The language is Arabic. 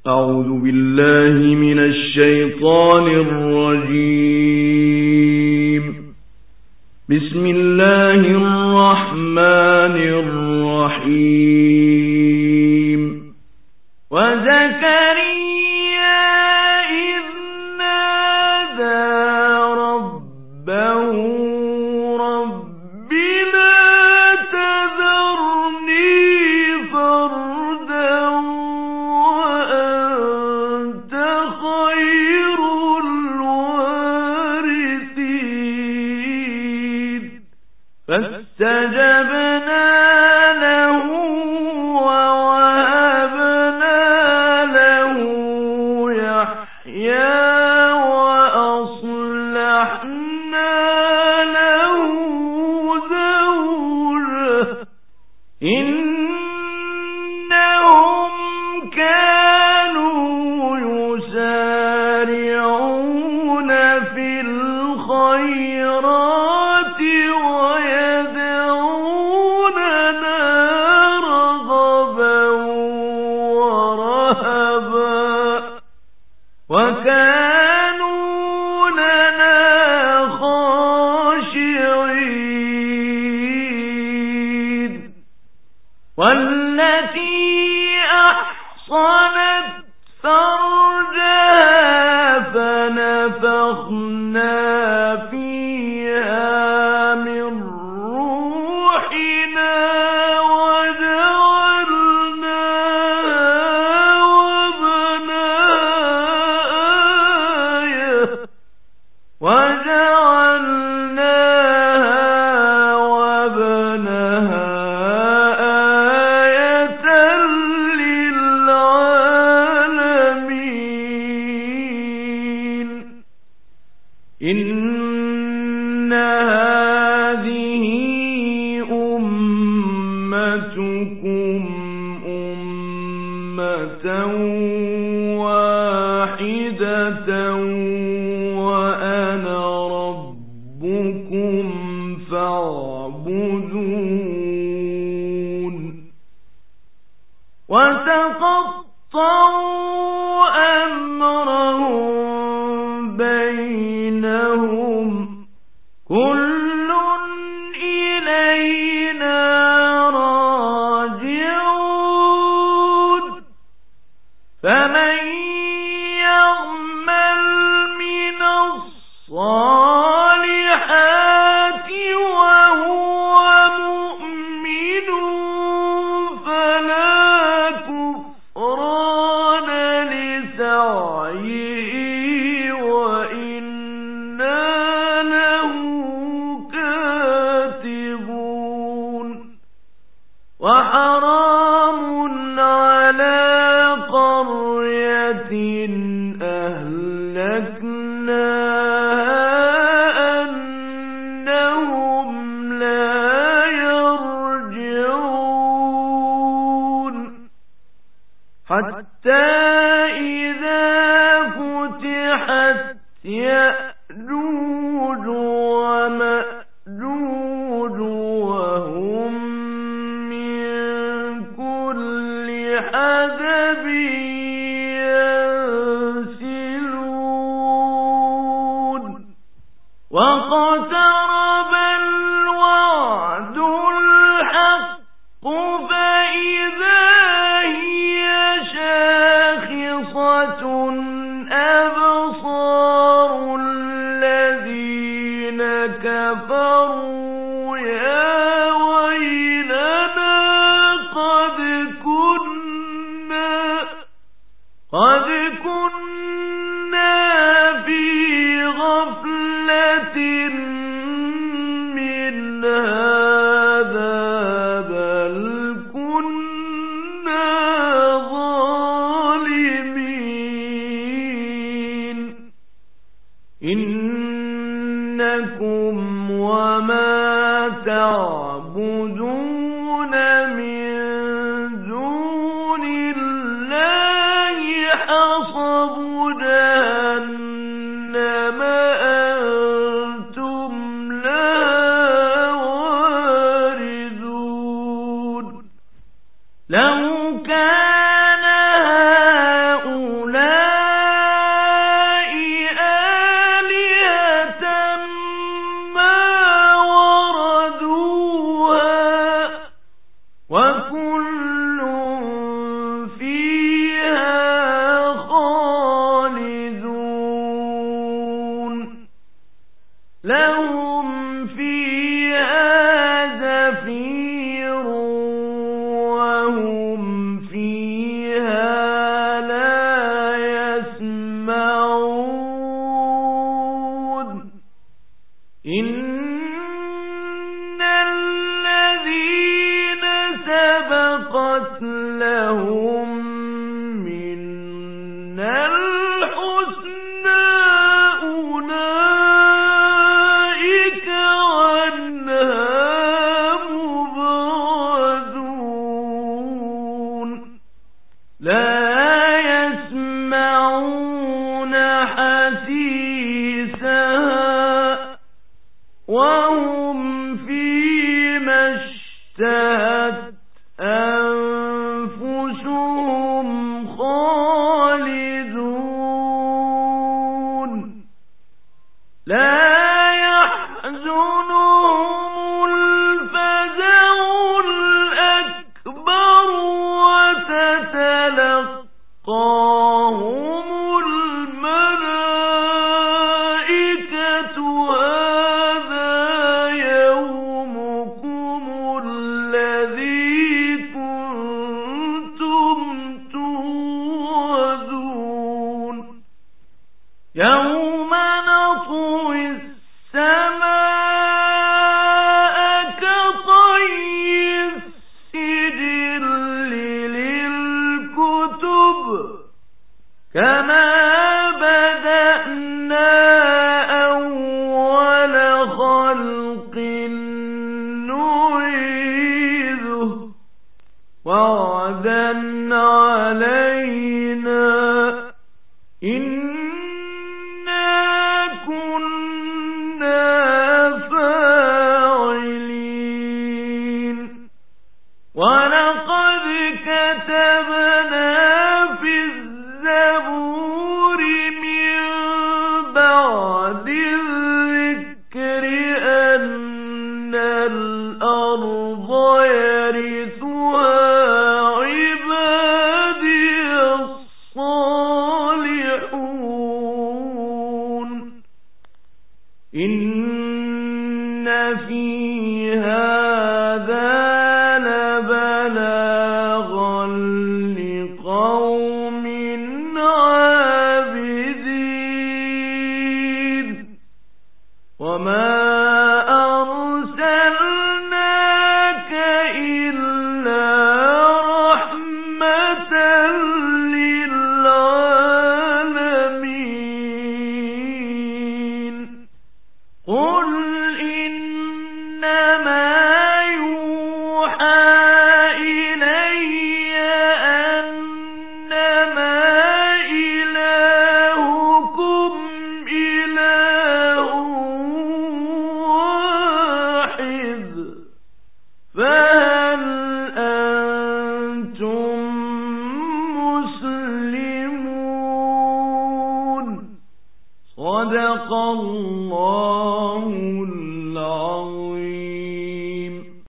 أعوذ بالله من الشيطان الرجيم. بسم الله الرحمن الرحيم. وزكريا إذ نادى ربه رب لا تذرني فردا وأنت خير الوارثين فاستجبنا له ووهبنا له يحيى وأصلحنا له زوجه إنهم كانوا يسارعون في الخيرات ويدعوننا رغبا ورهبا وكانوا لنا خاشعين. والتي أحصنت فرجها فنفخنا فيها من روحنا وجعلناها وابنها آية للعالمين. إن هذه أمتكم أمة واحدة وأنا ربكم فاعبدون. وتقطعوا أمرهم بينهم كل إلينا راجعون. فمن يعمل من الصالحات وهو مؤمن فلا كفران لسعيه وإنا له كاتبون. وحرام على قرية أهلكناها أنهم لا يرجعون. حتى إذا فتحت يأجوج ومأجوج وهم من كل حدب ينسلون. واقترب الوعد الحق فإذا هي شاخصة أبصار الذين كفروا يا ويلنا قد كنا في غفلة من هذا بل كنا ظالمين. إنكم وما تعبدون من دون الله حصب جهنم أنتم لها واردون. لو كان هؤلاء وهم فيما اشتهت أنفسهم خالدون لا يحزنهم الفزع الأكبر وتتلقاهم الملائكة هذا يومكم الذي كنتم توعدون يوم نطوي السماء كطي السجل للكتب كما بدأنا أول خلق نعيده وعدا علينا إنا كنا فاعلين ولقد كتبنا في الزبور من بعد الذكر أن الأرض يرثها عبادي الصالحون إن في هذا لبلاغا لقوم عابدين وما أرسلناك إلا رحمة للعالمين قل إنما يوحى إلي أنما إلهكم إله واحد فهل أنتم مسلمون صدق الله